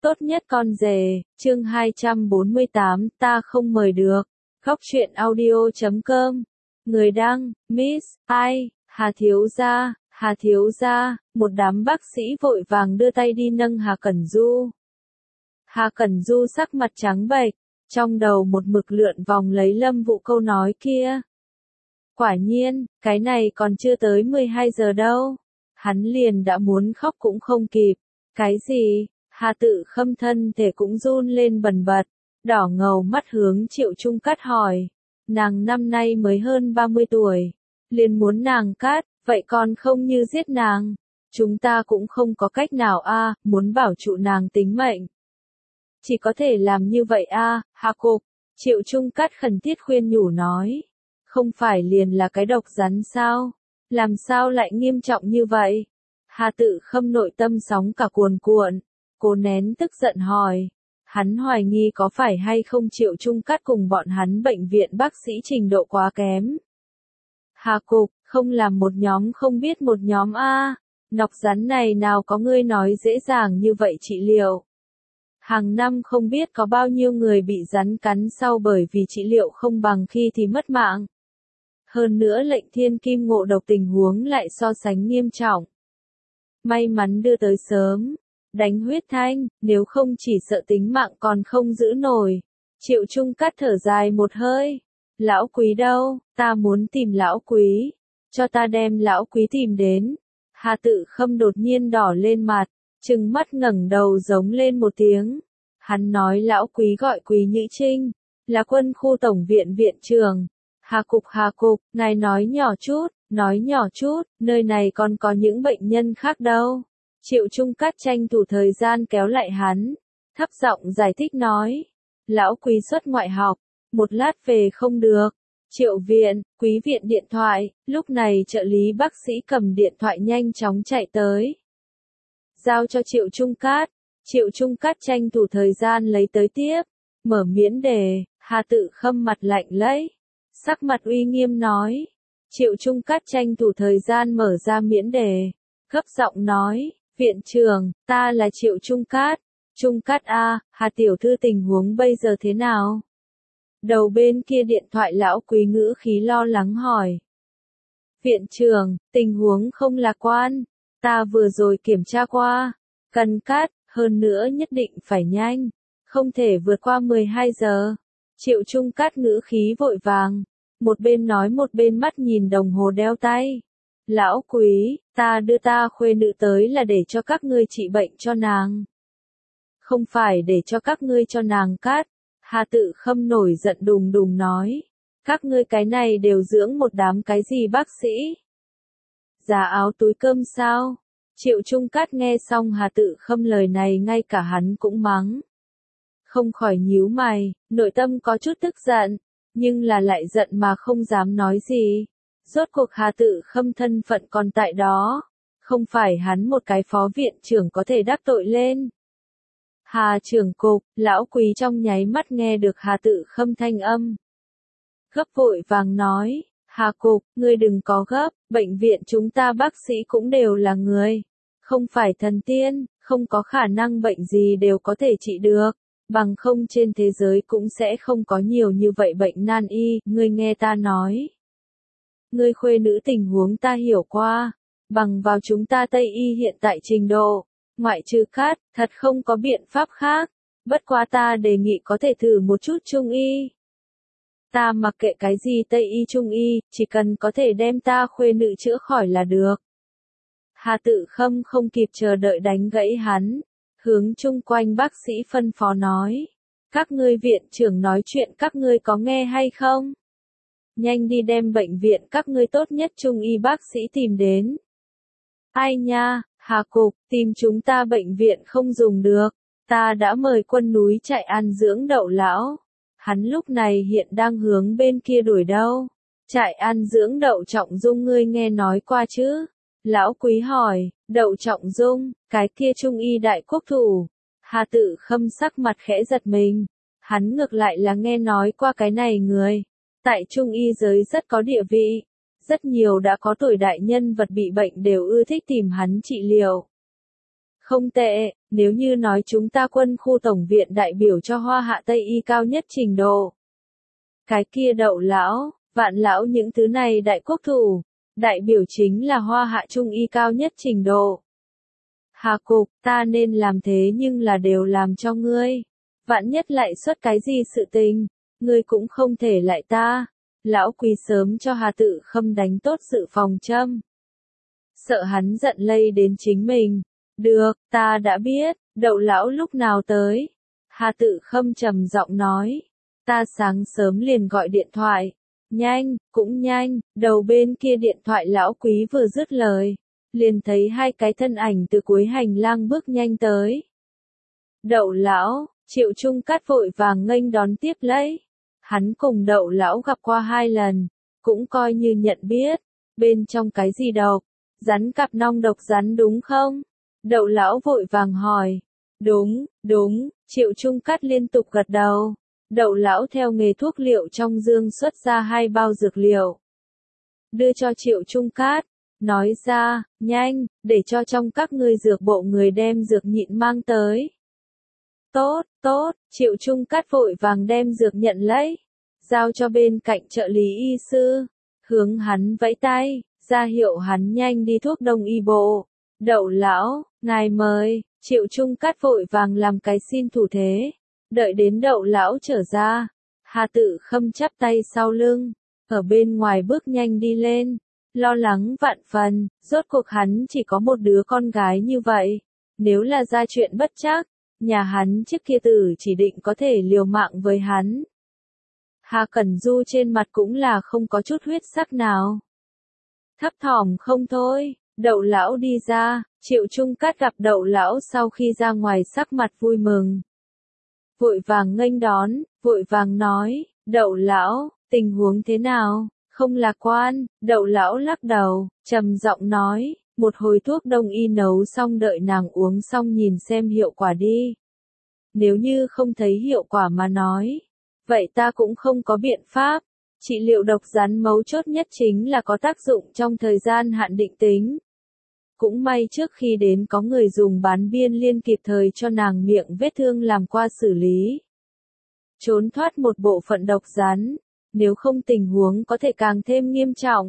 Tốt nhất con rể, chương 248, ta không mời được. Góc truyện audio.com. Người đăng, Miss, ai, Hà Thiếu gia, một đám bác sĩ vội vàng đưa tay đi nâng Hà Cẩn Du. Hà Cẩn Du sắc mặt trắng bệch, trong đầu một mực lượn vòng lấy Lâm Vũ câu nói kia. Quả nhiên, cái này còn chưa tới 12 giờ đâu. Hắn liền đã muốn khóc cũng không kịp. Cái gì? Hà Tự Khâm thân thể cũng run lên bần bật, đỏ ngầu mắt hướng Triệu Trung Cát hỏi. Nàng năm nay mới hơn 30 tuổi. Liền muốn nàng cát, vậy còn không như giết nàng. Chúng ta cũng không có cách nào a, muốn bảo trụ nàng tính mệnh. Chỉ có thể làm như vậy a, Hà Cục. Triệu Trung Cát khẩn thiết khuyên nhủ nói. Không phải liền là cái độc rắn sao? Làm sao lại nghiêm trọng như vậy? Hà Tự Khâm nội tâm sóng cả cuồn cuộn. Cô nén tức giận hỏi. Hắn hoài nghi có phải hay không Triệu Trung Cát cùng bọn hắn bệnh viện bác sĩ trình độ quá kém. Hà Cục, không làm một nhóm không biết một nhóm a. Nọc rắn này nào có ngươi nói dễ dàng như vậy trị liệu. Hàng năm không biết có bao nhiêu người bị rắn cắn sau bởi vì trị liệu không bằng khi thì mất mạng. Hơn nữa lệnh thiên kim ngộ độc tình huống lại so sánh nghiêm trọng. May mắn đưa tới sớm. Đánh huyết thanh, nếu không chỉ sợ tính mạng còn không giữ nổi. Triệu Trung Cát thở dài một hơi. Lão Quý đâu, ta muốn tìm Lão Quý. Cho ta đem Lão Quý tìm đến. Hà Tự Khâm đột nhiên đỏ lên mặt, trừng mắt ngẩng đầu giống lên một tiếng. Hắn nói Lão Quý gọi Quý Nhữ Trinh, là quân khu tổng viện viện trưởng. Hà Cục, ngài nói nhỏ chút, nơi này còn có những bệnh nhân khác đâu. Triệu Trung Cát tranh thủ thời gian kéo lại hắn, thấp giọng giải thích nói. Lão Quý xuất ngoại học, một lát về không được. Triệu viện, Quý viện điện thoại, lúc này trợ lý bác sĩ cầm điện thoại nhanh chóng chạy tới. Giao cho Triệu Trung Cát. Triệu Trung Cát tranh thủ thời gian lấy tới tiếp, mở miễn đề. Hà Tự Khâm mặt lạnh lẽo, sắc mặt uy nghiêm nói. Triệu Trung Cát tranh thủ thời gian mở ra miễn đề, gấp giọng nói. Viện trưởng, ta là Triệu Trung Cát. Trung Cát a, Hà tiểu thư tình huống bây giờ thế nào? Đầu bên kia điện thoại Lão Quý ngữ khí lo lắng hỏi. Viện trưởng, tình huống không lạc quan. Ta vừa rồi kiểm tra qua. Cần cát, hơn nữa nhất định phải nhanh. Không thể vượt qua 12 giờ. Triệu Trung Cát ngữ khí vội vàng. Một bên nói một bên mắt nhìn đồng hồ đeo tay. Lão Quý, ta đưa ta khuê nữ tới là để cho các ngươi trị bệnh cho nàng. Không phải để cho các ngươi cho nàng cát. Hà Tự Khâm nổi giận đùng đùng nói. Các ngươi cái này đều dưỡng một đám cái gì bác sĩ? Giá áo túi cơm sao? Triệu Trung Cát nghe xong Hà Tự Khâm lời này ngay cả hắn cũng mắng. Không khỏi nhíu mày, nội tâm có chút tức giận, nhưng là lại giận mà không dám nói gì. Rốt cuộc Hà Tự Khâm thân phận còn tại đó, không phải hắn một cái phó viện trưởng có thể đắc tội lên. Hà trưởng cục, Lão Quý trong nháy mắt nghe được Hà Tự Khâm thanh âm. Gấp vội vàng nói, Hà cục, ngươi đừng có gấp, bệnh viện chúng ta bác sĩ cũng đều là người. Không phải thần tiên, không có khả năng bệnh gì đều có thể trị được. Bằng không trên thế giới cũng sẽ không có nhiều như vậy bệnh nan y, ngươi nghe ta nói. Ngươi khuê nữ tình huống ta hiểu qua, bằng vào chúng ta Tây y hiện tại trình độ, ngoại trừ cát, thật không có biện pháp khác, bất quá ta đề nghị có thể thử một chút trung y. Ta mặc kệ cái gì Tây y trung y, chỉ cần có thể đem ta khuê nữ chữa khỏi là được. Hà Tự Khâm không kịp chờ đợi đánh gãy hắn, hướng chung quanh bác sĩ phân phó nói. Các ngươi viện trưởng nói chuyện các ngươi có nghe hay không? Nhanh đi đem bệnh viện các ngươi tốt nhất trung y bác sĩ tìm đến. Ai nha, Hà Cục, tìm chúng ta bệnh viện không dùng được. Ta đã mời quân núi chạy ăn dưỡng đậu lão. Hắn lúc này hiện đang hướng bên kia đuổi đâu. Trại ăn dưỡng Đậu Trọng Dung ngươi nghe nói qua chứ? Lão Quý hỏi, Đậu Trọng Dung, cái kia trung y đại quốc thủ. Hà Tự Khâm sắc mặt khẽ giật mình. Hắn ngược lại là nghe nói qua cái này người. Tại trung y giới rất có địa vị. Rất nhiều đã có tuổi đại nhân vật bị bệnh đều ưa thích tìm hắn trị liệu. Không tệ, Nếu như nói chúng ta quân khu tổng viện đại biểu cho Hoa Hạ Tây y cao nhất trình độ. Cái kia Đậu lão, Vạn lão những thứ này đại quốc thủ, đại biểu chính là Hoa Hạ Trung y cao nhất trình độ. Hà Cục, ta nên làm thế nhưng là đều làm cho ngươi. Vạn nhất lại xuất cái gì sự tình, ngươi cũng không thể lại ta. Lão Quý sớm cho Hà Tự Khâm đánh tốt sự phòng châm. Sợ hắn giận lây đến chính mình. Được, ta đã biết, Đậu lão lúc nào tới. Hà Tự Khâm trầm giọng nói. Ta sáng sớm liền gọi điện thoại. Nhanh, cũng nhanh, đầu bên kia điện thoại Lão Quý vừa dứt lời. Liền thấy hai cái thân ảnh từ cuối hành lang bước nhanh tới. Đậu lão, Triệu Trung Cát vội vàng nghênh đón tiếp lấy. Hắn cùng Đậu lão gặp qua 2 lần, cũng coi như nhận biết. Bên trong cái gì độc? Rắn cặp nong độc rắn đúng không? Đậu lão vội vàng hỏi. Đúng, đúng, Triệu Trung Cát liên tục gật đầu. Đậu lão theo nghề thuốc liệu trong dương xuất ra 2 bao dược liệu. Đưa cho Triệu Trung Cát, nói ra, nhanh, để cho trong các ngươi dược bộ người đem dược nhịn mang tới. Tốt, tốt, Triệu Trung Cát vội vàng đem dược nhận lấy, giao cho bên cạnh trợ lý y sư, hướng hắn vẫy tay, ra hiệu hắn nhanh đi thuốc đông y bộ. Đậu lão, ngài mời, Triệu Trung Cát vội vàng làm cái xin thủ thế. Đợi đến Đậu lão trở ra, Hà Tự Khâm chắp tay sau lưng, ở bên ngoài bước nhanh đi lên, lo lắng vạn phần, rốt cuộc hắn chỉ có một đứa con gái như vậy, nếu là ra chuyện bất trắc, nhà hắn trước kia tử chỉ định có thể liều mạng với hắn. Hà Cẩn Du trên mặt cũng là không có chút huyết sắc nào. Thấp thỏm không thôi, Đậu lão đi ra, Triệu Trung Cát gặp Đậu lão sau khi ra ngoài sắc mặt vui mừng. Vội vàng nghênh đón, vội vàng nói, Đậu lão, tình huống thế nào, không lạc quan. Đậu lão lắc đầu, trầm giọng nói, một hồi thuốc đông y nấu xong đợi nàng uống xong nhìn xem hiệu quả đi. Nếu như không thấy hiệu quả mà nói, vậy ta cũng không có biện pháp. Trị liệu độc rắn mấu chốt nhất chính là có tác dụng trong thời gian hạn định tính. Cũng may trước khi đến có người dùng bán biên liên kịp thời cho nàng miệng vết thương làm qua xử lý. Trốn thoát một bộ phận độc rắn, nếu không tình huống có thể càng thêm nghiêm trọng.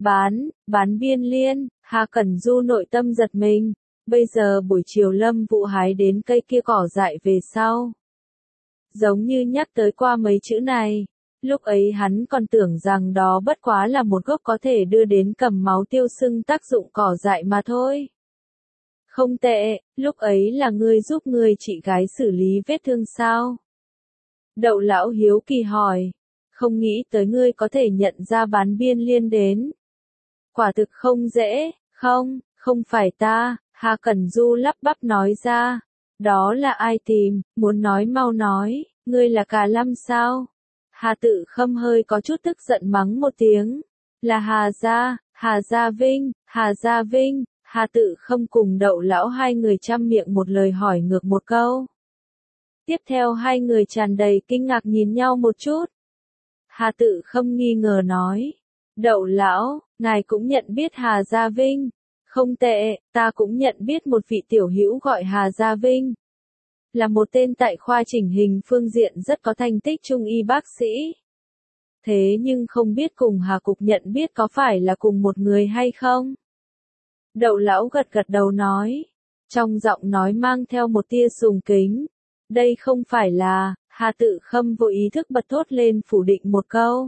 Bán biên liên, Hà Cẩn Du nội tâm giật mình, bây giờ buổi chiều Lâm Vũ hái đến cây kia cỏ dại về sau. Giống như nhắc tới qua mấy chữ này. Lúc ấy hắn còn tưởng rằng đó bất quá là một gốc có thể đưa đến cầm máu tiêu sưng tác dụng cỏ dại mà thôi. Không tệ, lúc ấy là ngươi giúp ngươi chị gái xử lý vết thương sao? Đậu lão hiếu kỳ hỏi, không nghĩ tới ngươi có thể nhận ra bán biên liên đến. Quả thực không dễ, không phải ta, Hà Cẩn Du lắp bắp nói ra. Đó là ai tìm, muốn nói mau nói, ngươi là Cà Lâm sao? Hà Tự Khâm hơi có chút tức giận mắng một tiếng. Là Hà Gia Vinh, Hà Tự Khâm cùng Đậu lão hai người chăm miệng một lời hỏi ngược một câu. Tiếp theo hai người tràn đầy kinh ngạc nhìn nhau một chút. Hà Tự Khâm nghi ngờ nói. Đậu lão, ngài cũng nhận biết Hà Gia Vinh. Không tệ, ta cũng nhận biết một vị tiểu hữu gọi Hà Gia Vinh. Là một tên tại khoa chỉnh hình phương diện rất có thành tích trung y bác sĩ. Thế nhưng không biết cùng Hà Cục nhận biết có phải là cùng một người hay không? Đậu lão gật gật đầu nói. Trong giọng nói mang theo một tia sùng kính. Đây không phải là, Hà Tự Khâm vô ý thức bật thốt lên phủ định một câu.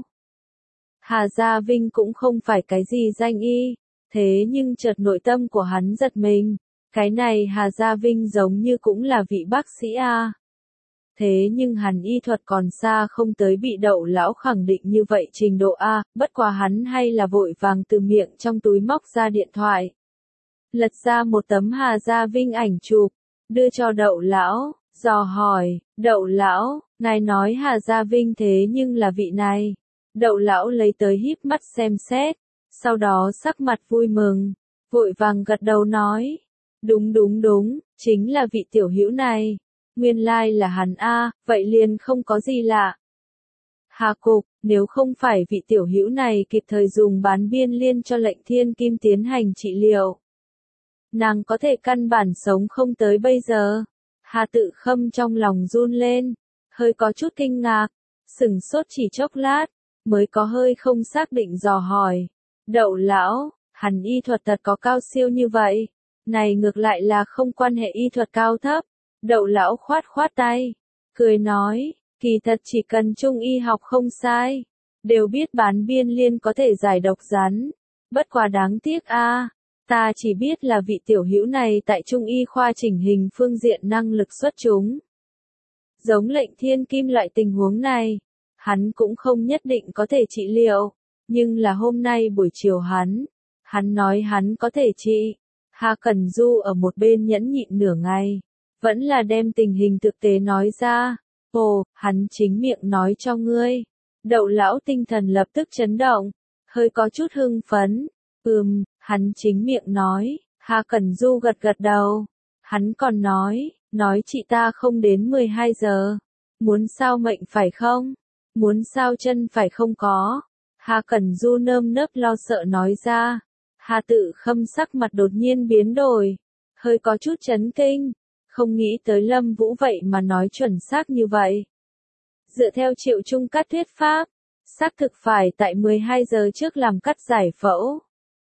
Hà Gia Vinh cũng không phải cái gì danh y. Thế nhưng chợt nội tâm của hắn giật mình. Cái này Hà Gia Vinh giống như cũng là vị bác sĩ a. Thế nhưng hắn y thuật còn xa không tới bị Đậu lão khẳng định như vậy trình độ a, bất quá hắn hay là vội vàng từ miệng trong túi móc ra điện thoại. Lật ra một tấm Hà Gia Vinh ảnh chụp, đưa cho Đậu lão, dò hỏi, Đậu lão, ngài nói Hà Gia Vinh thế nhưng là vị này. Đậu lão lấy tới híp mắt xem xét, sau đó sắc mặt vui mừng, vội vàng gật đầu nói. Đúng, chính là vị tiểu hữu này. Nguyên lai là hắn a, vậy liền không có gì lạ. Hà Cục, nếu không phải vị tiểu hữu này kịp thời dùng bán biên liên cho lệnh thiên kim tiến hành trị liệu. nàng có thể căn bản sống không tới bây giờ. Hà Tự Khâm trong lòng run lên, hơi có chút kinh ngạc, sửng sốt chỉ chốc lát, mới có hơi không xác định dò hỏi. Đậu lão, hắn y thuật thật có cao siêu như vậy? Này ngược lại là không quan hệ y thuật cao thấp. Đậu lão khoát khoát tay, cười nói, kỳ thật chỉ cần trung y học không sai, đều biết bán biên liên có thể giải độc rắn. Bất quá đáng tiếc a, ta chỉ biết là vị tiểu hữu này tại trung y khoa chỉnh hình phương diện năng lực xuất chúng. Giống Lệnh Thiên Kim loại tình huống này, hắn cũng không nhất định có thể trị liệu, nhưng là hôm nay buổi chiều hắn nói hắn có thể trị. Hà Cẩn Du ở một bên nhẫn nhịn nửa ngày, vẫn là đem tình hình thực tế nói ra. Ồ, hắn chính miệng nói cho ngươi. Đậu lão tinh thần lập tức chấn động, hơi có chút hưng phấn. Hắn chính miệng nói. Hà Cẩn Du gật gật đầu. Hắn còn nói chị ta không đến 12 giờ. Muốn sao mệnh phải không? Muốn sao chân phải không có? Hà Cẩn Du nơm nớp lo sợ nói ra. Hà Tự Khâm sắc mặt đột nhiên biến đổi, hơi có chút chấn kinh, không nghĩ tới Lâm Vũ vậy mà nói chuẩn xác như vậy. Dựa theo Triệu Trung Cát thuyết pháp, xác thực phải tại 12 giờ trước làm cắt giải phẫu.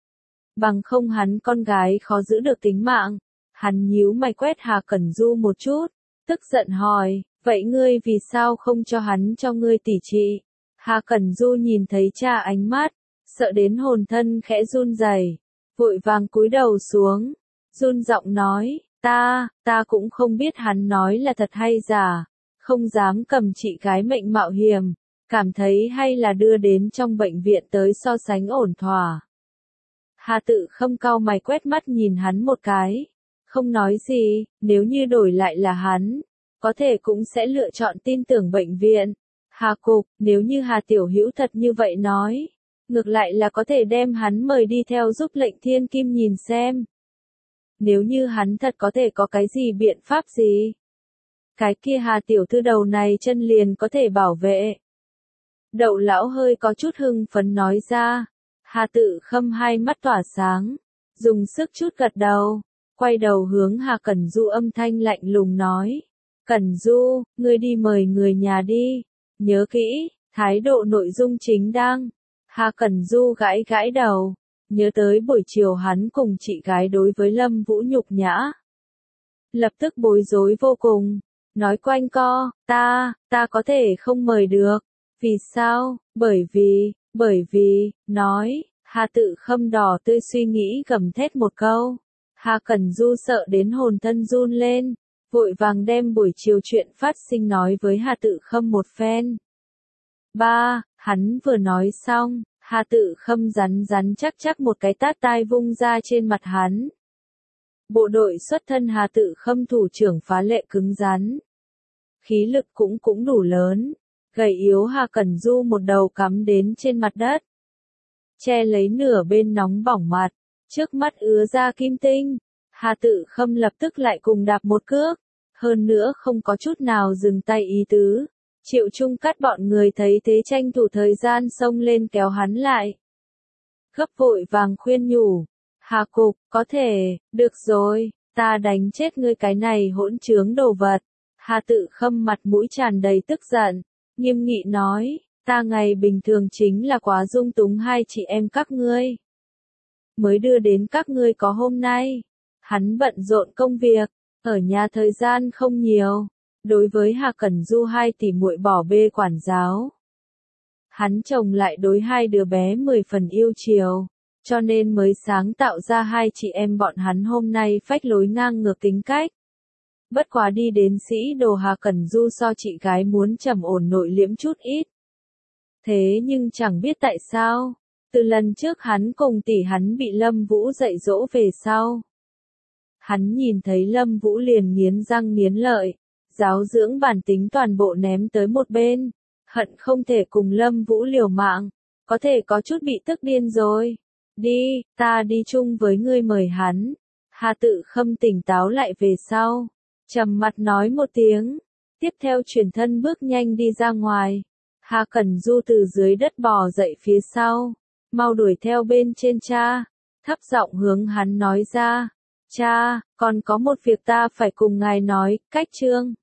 Bằng không hắn con gái khó giữ được tính mạng. Hắn nhíu mày quét Hà Cẩn Du một chút, tức giận hỏi, vậy ngươi vì sao không cho hắn cho ngươi tỉ trị? Hà Cẩn Du nhìn thấy cha ánh mắt, sợ đến hồn thân khẽ run rẩy, vội vàng cúi đầu xuống, run giọng nói, ta cũng không biết hắn nói là thật hay giả, không dám cầm chị gái mệnh mạo hiểm, cảm thấy hay là đưa đến trong bệnh viện tới so sánh ổn thỏa. Hà Tự Khâm cau mày quét mắt nhìn hắn một cái, không nói gì, nếu như đổi lại là hắn, có thể cũng sẽ lựa chọn tin tưởng bệnh viện. Hà Cục, nếu như Hà Tiểu Hữu thật như vậy nói, ngược lại là có thể đem hắn mời đi theo giúp Lệnh Thiên Kim nhìn xem. Nếu như hắn thật có thể có cái gì biện pháp gì, cái kia Hà Tiểu Thư đầu này chân liền có thể bảo vệ. Đậu lão hơi có chút hưng phấn nói ra. Hà Tự Khâm hai mắt tỏa sáng, dùng sức chút gật đầu, quay đầu hướng Hà Cẩn Du âm thanh lạnh lùng nói. Cẩn Du, ngươi đi mời người nhà đi, nhớ kỹ, thái độ nội dung chính đang. Hà Cẩn Du gãi gãi đầu, nhớ tới buổi chiều hắn cùng chị gái đối với Lâm Vũ nhục nhã. Lập tức bối rối vô cùng, nói quanh co, ta có thể không mời được. Vì sao? Bởi vì, nói, Hà Tự Khâm đỏ tươi suy nghĩ gầm thét một câu. Hà Cẩn Du sợ đến hồn thân run lên, vội vàng đem buổi chiều chuyện phát sinh nói với Hà Tự Khâm một phen. Hắn vừa nói xong, Hà Tự Khâm rắn chắc một cái tát tai vung ra trên mặt hắn. Bộ đội xuất thân Hà Tự Khâm thủ trưởng phá lệ cứng rắn. Khí lực cũng đủ lớn. Gầy yếu Hà Cẩn Du một đầu cắm đến trên mặt đất, che lấy nửa bên nóng bỏng mặt, trước mắt ứa ra kim tinh. Hà Tự Khâm lập tức lại cùng đạp một cước, hơn nữa không có chút nào dừng tay ý tứ. Triệu Trung Cát bọn người thấy thế tranh thủ thời gian xông lên kéo hắn lại. Gấp vội vàng khuyên nhủ, Hà Cục, có thể, được rồi, ta đánh chết ngươi cái này hỗn trướng đồ vật. Hà Tự Khâm mặt mũi tràn đầy tức giận, nghiêm nghị nói, ta ngày bình thường chính là quá dung túng hai chị em các ngươi, mới đưa đến các ngươi có hôm nay. Hắn bận rộn công việc, ở nhà thời gian không nhiều, đối với Hà Cẩn Du hai tỷ muội bỏ bê quản giáo. Hắn chồng lại đối hai đứa bé 10 phần yêu chiều, cho nên mới sáng tạo ra hai chị em bọn hắn hôm nay phách lối ngang ngược tính cách. Bất quá đi đến sĩ đồ Hà Cẩn Du so chị gái muốn trầm ổn nội liễm chút ít. Thế nhưng chẳng biết tại sao, từ lần trước hắn cùng tỷ hắn bị Lâm Vũ dạy dỗ về sau. Hắn nhìn thấy Lâm Vũ liền nghiến răng nghiến lợi, giáo dưỡng bản tính toàn bộ ném tới một bên, hận không thể cùng Lâm Vũ liều mạng, có thể có chút bị tức điên rồi. Đi, ta đi chung với ngươi mời hắn. Hà Tự Khâm tỉnh táo lại về sau, trầm mặt nói một tiếng, tiếp theo chuyển thân bước nhanh đi ra ngoài. Hà Cẩn Du từ dưới đất bò dậy phía sau, mau đuổi theo bên trên cha, thấp giọng hướng hắn nói ra, Cha, còn có một việc ta phải cùng ngài nói, cách chương.